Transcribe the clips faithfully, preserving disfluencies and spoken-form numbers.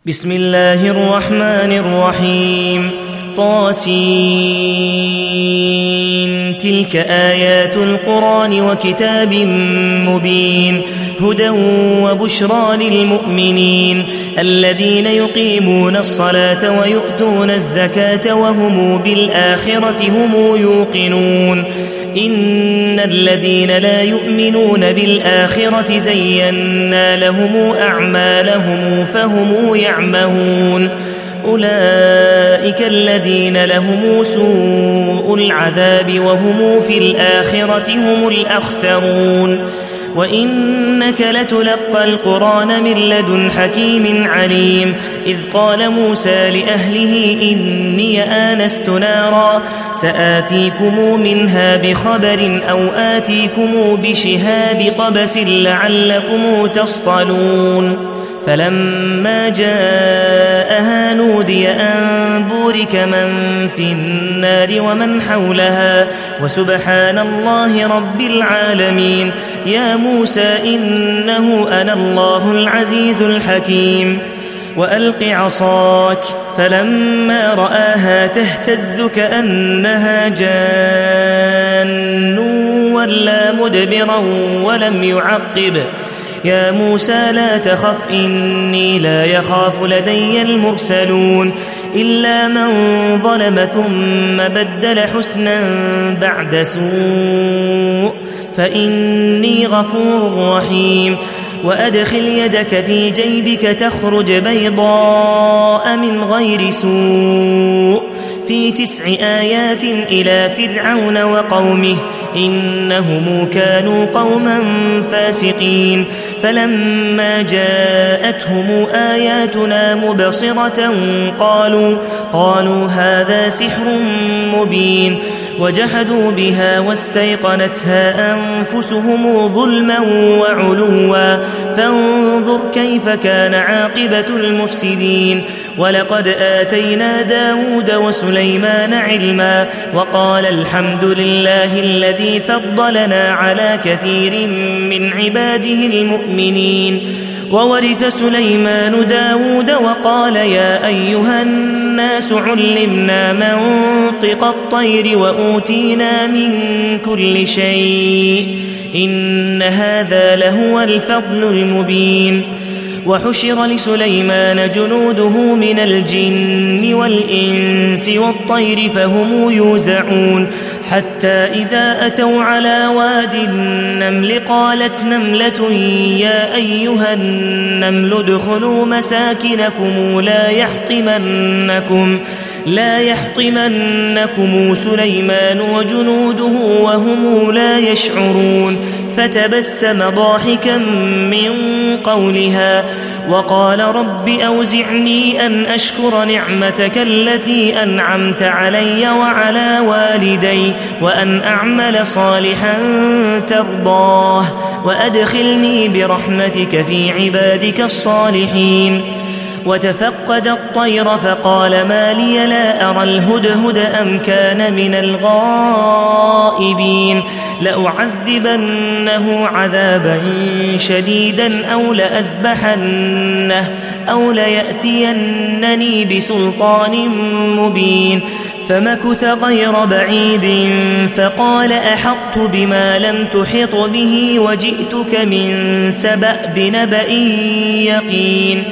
بسم الله الرحمن الرحيم طاسين تلك آيات القرآن وكتاب مبين هدى وبشرى للمؤمنين الذين يقيمون الصلاة ويؤتون الزكاة وهم بالآخرة هم يوقنون إن الذين لا يؤمنون بالآخرة زينا لهم أعمالهم فهم يعمهون أولئك الذين لهم سوء العذاب وهم في الآخرة هم الأخسرون وإنك لتلقى القرآن من لدن حكيم عليم إذ قال موسى لأهله إني آنست نارا سآتيكم منها بخبر أو آتيكم بشهاب قبس لعلكم تصطلون فلما جاءها نودي أن بورك من في النار ومن حولها وسبحان الله رب العالمين يا موسى إنه أنا الله العزيز الحكيم وألق عصاك فلما رآها تهتز كأنها جان ولا مدبرا ولم يعقب يا موسى لا تخف إني لا يخاف لدي المرسلون إلا من ظلم ثم بدل حسنا بعد سوء فإني غفور رحيم وأدخل يدك في جيبك تخرج بيضاء من غير سوء في تسع آيات إلى فرعون وقومه إنهم كانوا قوما فاسقين فلما جاءتهم آياتنا مبصرة قالوا قالوا هذا سحر مبين وجحدوا بها واستيقنتها أنفسهم ظلما وعلوا فانظر كيف كان عاقبة المفسدين ولقد آتينا داود وسليمان علما وقال الحمد لله الذي فضلنا على كثير من عباده المؤمنين وورث سليمان داود وقال يا أيها الناس علمنا منطق الطير وأوتينا من كل شيء إن هذا لهو الفضل المبين وحشر لسليمان جنوده من الجن والإنس والطير فهم يوزعون حتى إذا أتوا على واد النمل قالت نملة يا أيها النمل ادخلوا مساكنكم لا يحطمنكم لا يحطمنكم سليمان وجنوده وهم لا يشعرون فتبسم ضاحكا من قولها وقال رب أوزعني أن أشكر نعمتك التي أنعمت علي وعلى والدي وأن أعمل صالحا ترضاه وأدخلني برحمتك في عبادك الصالحين وتفقد الطير فقال ما لي لا أرى الهدهد أم كان من الغائبين لأعذبنه عذابا شديدا أو لأذبحنه أو ليأتينني بسلطان مبين فمكث غير بعيد فقال أحطت بما لم تحط به وجئتك من سبأ بنبأ يقين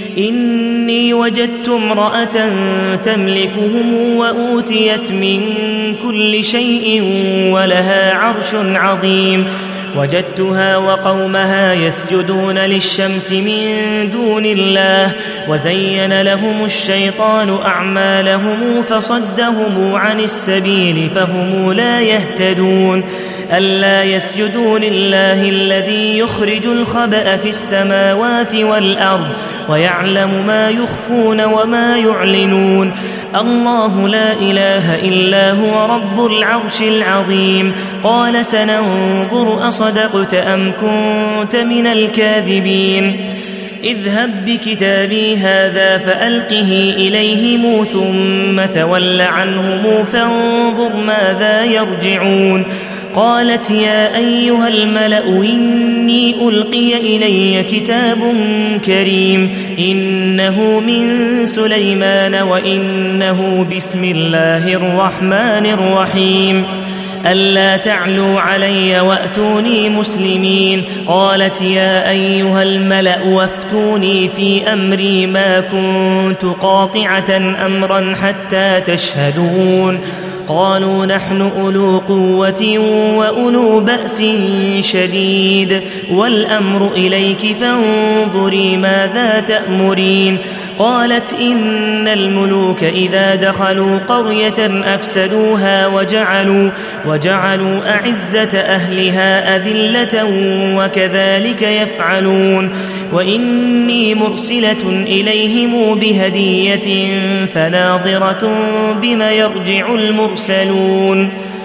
إني وجدت امرأة تملكهم وأوتيت من كل شيء ولها عرش عظيم وجدتها وقومها يسجدون للشمس من دون الله وزين لهم الشيطان أعمالهم فصدهم عن السبيل فهم لا يهتدون ألا يسجدوا لله الذي يخرج الخبأ في السماوات والأرض ويعلم ما يخفون وما يعلنون الله لا إله إلا هو رب العرش العظيم قال سننظر أصدقت أم كنت من الكاذبين اذهب بكتابي هذا فألقه إليهم ثم تول عنهم فانظر ماذا يرجعون قالت يا أيها الملأ إني ألقي إلي كتاب كريم إنه من سليمان وإنه بسم الله الرحمن الرحيم ألا تعلوا علي وأتوني مسلمين قالت يا أيها الملأ وافتوني في أمري ما كنت قاطعة أمرا حتى تشهدون قالوا نحن أولو قوة وأولو بأس شديد والأمر إليك فانظري ماذا تأمرين قالت إن الملوك إذا دخلوا قرية أفسدوها وجعلوا, وجعلوا أعزة أهلها أذلة وكذلك يفعلون وإني مرسلة إليهم بهدية فناظرة بما يرجع المرسلون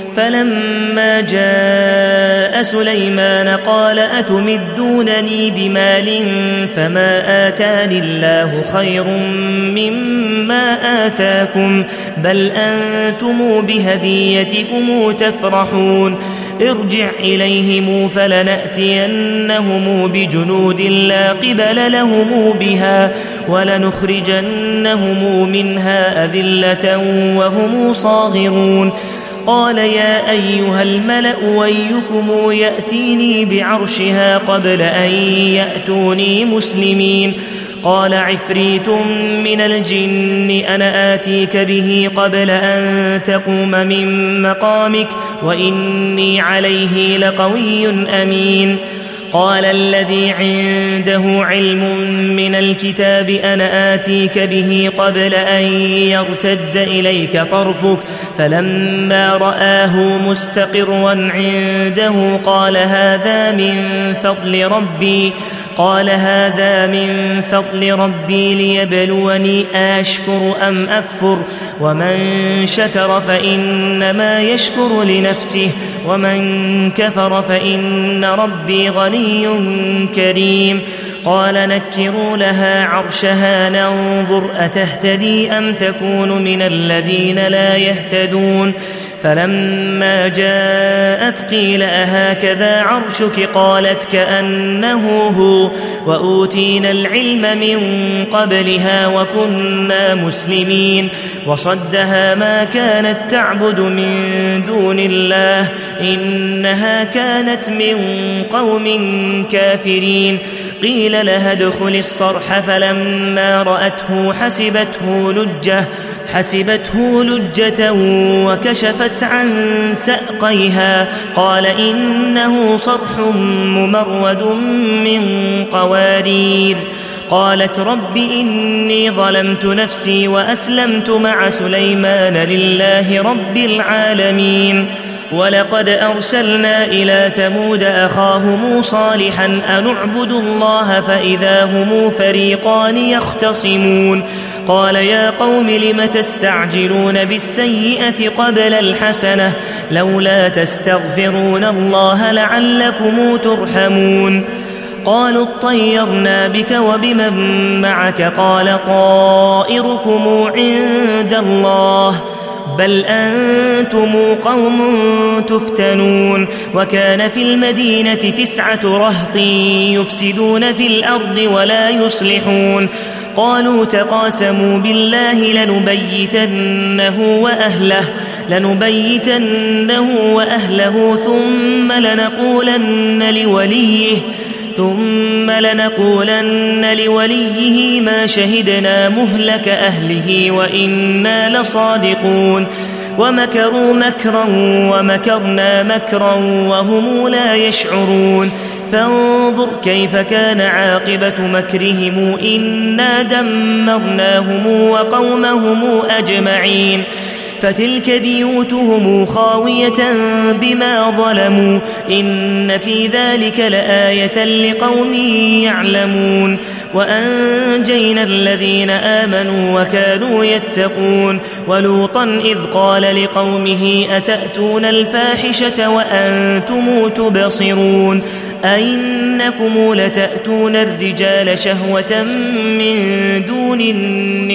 فلما جاء سليمان قال أتمدونني بمال فما آتاني الله خير مما آتاكم بل أنتم بهديتكم تفرحون ارجع إليهم فلنأتينهم بجنود لا قبل لهم بها ولنخرجنهم منها أذلة وهم صاغرون قال يا أيها الملأ أيكم يأتيني بعرشها قبل أن يأتوني مسلمين قال عفريت من الجن أنا آتيك به قبل أن تقوم من مقامك وإني عليه لقوي أمين قال الذي عنده علم من الكتاب أنا آتيك به قبل أن يرتد إليك طرفك فلما رآه مستقرا عنده قال هذا من فضل ربي قال هذا من فضل ربي ليبلوني أشكر أم أكفر ومن شكر فإنما يشكر لنفسه ومن كفر فإن ربي غني كريم قال نكروا لها عرشها ننظر أتهتدي أم تكون من الذين لا يهتدون فلما جاءت قيل أهكذا عرشك قالت كأنه هو وأوتينا العلم من قبلها وكنا مسلمين وصدها ما كانت تعبد من دون الله إنها كانت من قوم كافرين قيل لها ادخل الصرح فلما رأته حسبته لجة حسبته لجة وكشفت عن ساقيها قال إنه صرح ممرد من قوارير قالت رب إني ظلمت نفسي وأسلمت مع سليمان لله رب العالمين ولقد أرسلنا إلى ثمود أخاهم صالحا أن اعبدوا الله فإذا هم فريقان يختصمون قال يا قوم لم تستعجلون بالسيئة قبل الحسنة لولا تستغفرون الله لعلكم ترحمون قالوا اطيرنا بك وبمن معك قال طائركم عند الله بل أنتم قوم تفتنون وكان في المدينة تسعة رهط يفسدون في الأرض ولا يصلحون قالوا تقاسموا بالله لنبيتنه وأهله لنبيتنه وأهله ثم لنقولن لوليه ثم لنقولن لوليه ما شهدنا مهلك أهله وإنا لصادقون ومكروا مكرا ومكرنا مكرا وهم لا يشعرون فانظر كيف كان عاقبة مكرهم إنا دمرناهم وقومهم أجمعين فتلك بيوتهم خاوية بما ظلموا إن في ذلك لآية لقوم يعلمون وأنجينا الذين آمنوا وكانوا يتقون ولوطا إذ قال لقومه أتأتون الفاحشة وأنتم تبصرون أئنكم لتأتون الرجال شهوة من دون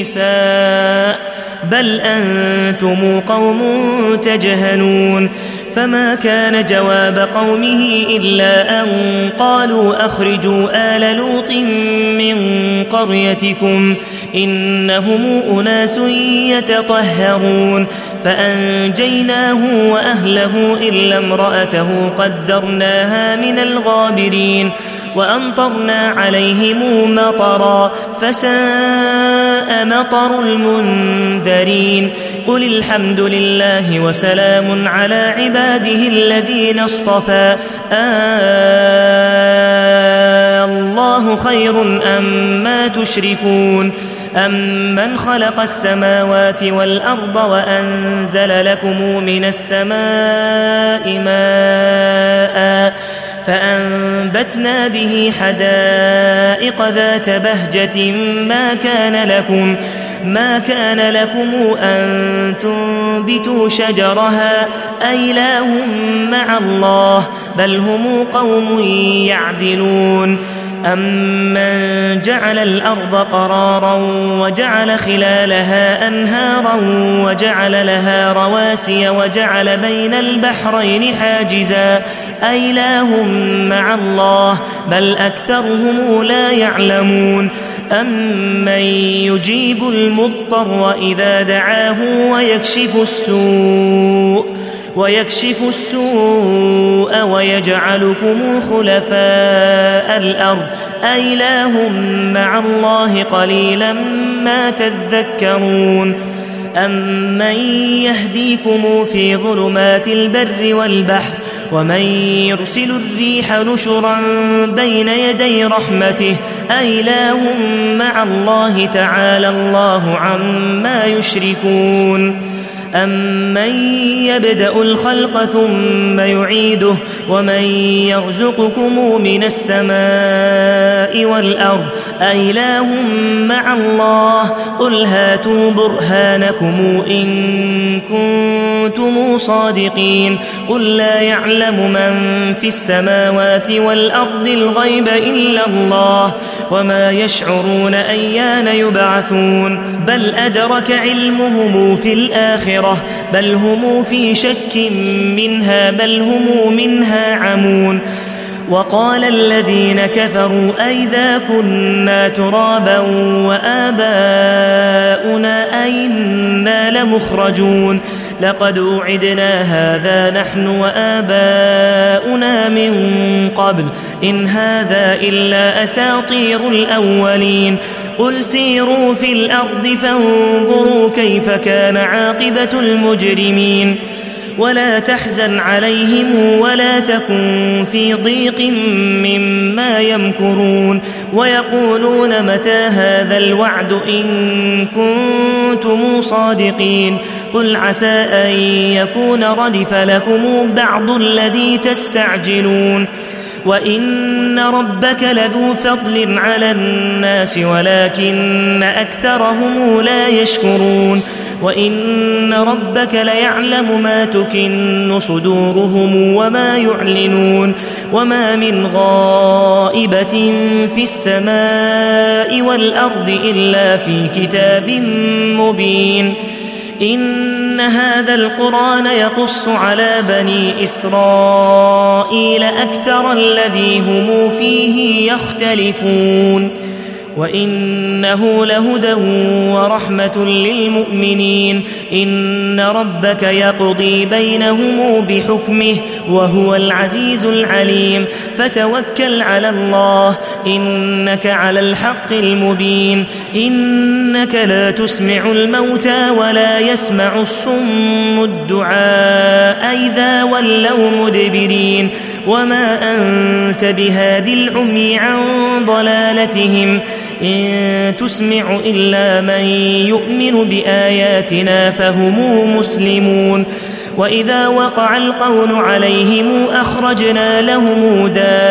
النساء بل أنتم قوم تجهلون فما كان جواب قومه إلا أن قالوا أخرجوا آل لوط من قريتكم إنهم أناس يتطهرون فأنجيناه وأهله إلا امرأته قدرناها من الغابرين وأمطرنا عليهم مطرا فساء مطر المنذرين قل الحمد لله وسلام على عباده الذين اصطفى آه الله خير أم ما تشركون أمن خلق السماوات والأرض وأنزل لكم من السماء ماء فأنبتنا به حدائق ذات بهجة ما كان لكم ما كان لكم أن تنبتوا شجرها أإله مع الله بل هم قوم يعدلون أمن جعل الأرض قرارا وجعل خلالها أنهارا وجعل لها رواسي وجعل بين البحرين حاجزا أإله مع الله بل أكثرهم لا يعلمون أمن يجيب المضطر إذا دعاه ويكشف السوء ويكشف السوء ويجعلكم خلفاء الأرض أإله مع الله قليلا ما تذكرون أمن يهديكم في ظلمات البر والبحر ومن يرسل الريح نشرا بين يدي رحمته أإله مع الله تعالى الله عما يشركون أمن يبدأ الخلق ثم يعيده ومن يرزقكم من السماء والأرض أإله مع الله قل هاتوا برهانكم إن كنتم صادقين قل لا يعلم من في السماوات والأرض الغيب إلا الله وما يشعرون أيان يبعثون بل أدرك علمهم في الآخرة بل هم في شك منها بل هم منها عمون وقال الذين كفروا أئذا كنا ترابا وآباؤنا أئنا لمخرجون لقد وعدنا هذا نحن وآباؤنا من قبل إن هذا إلا أساطير الأولين قل سيروا في الأرض فانظروا كيف كان عاقبة المجرمين ولا تحزن عليهم ولا تكن في ضيق مما يمكرون ويقولون متى هذا الوعد إن كنتم صادقين قل عسى أن يكون ردف لكم بعض الذي تستعجلون وإن ربك لذو فضل على الناس ولكن أكثرهم لا يشكرون وإن ربك ليعلم ما تكن صدورهم وما يعلنون وما من غائبة في السماء والأرض إلا في كتاب مبين إن هذا القرآن يقص على بني إسرائيل أكثر الذي هم فيه يختلفون وإنه لهدى ورحمة للمؤمنين إن ربك يقضي بينهم بحكمه وهو العزيز العليم فتوكل على الله إنك على الحق المبين إنك لا تسمع الموتى ولا يسمع الصم الدعاء إذا ولوا مدبرين وما أنت بهادي العمي عن ضلالتهم إن تسمع إلا من يؤمن بآياتنا فهم مسلمون وإذا وقع القول عليهم أخرجنا لهم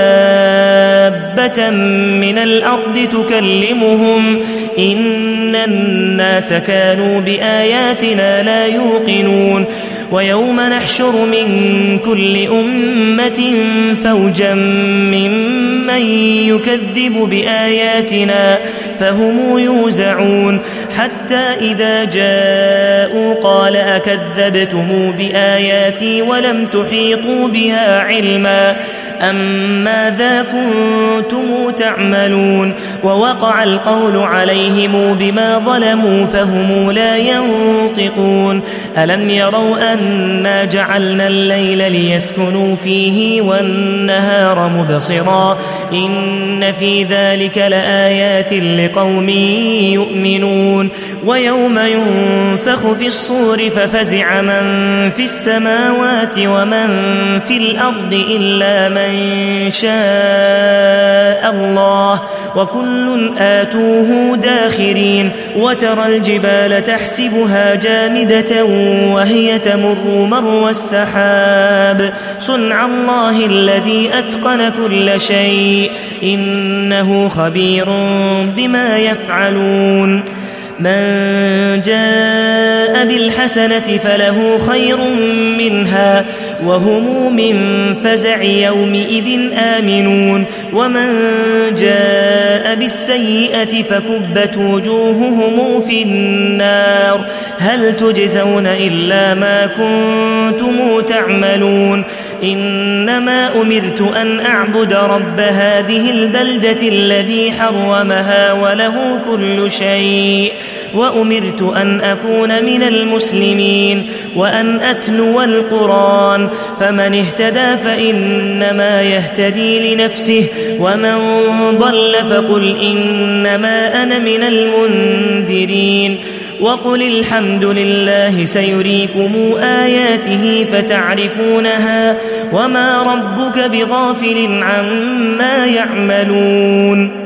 دابة من الأرض تكلمهم إن الناس كانوا بآياتنا لا يوقنون ويوم نحشر من كل أمة فوجا ممن من يكذب بآياتنا فهم يوزعون حتى إذا جاءوا قال أكذبتم بآياتي ولم تحيطوا بها علما أم ماذا كنتم تعملون ووقع القول عليهم بما ظلموا فهم لا ينطقون ألم يروا أنا جعلنا الليل ليسكنوا فيه والنهار مبصرا إن في ذلك لآيات لقوم يؤمنون ويوم ينفخ في الصور ففزع من في السماوات ومن في الأرض إلا من شاء الله وكل آتوه داخرين وترى الجبال تحسبها جامدة وهي تمر مر السحاب صنع الله الذي أتقن كل شيء إنه خبير بما يفعلون من جاء بالحسنة فله خير منها وهم من فزع يومئذ آمنون ومن جاء بالسيئة فكبت وجوههم في النار هل تجزون إلا ما كنتم تعملون إنما أمرت أن أعبد رب هذه البلدة الذي حرمها وله كل شيء وأمرت أن أكون من المسلمين وأن أتلو القرآن فمن اهتدى فإنما يهتدي لنفسه ومن ضل فقل إنما أنا من المنذرين وقل الحمد لله سيريكم آياته فتعرفونها وما ربك بغافل عما يعملون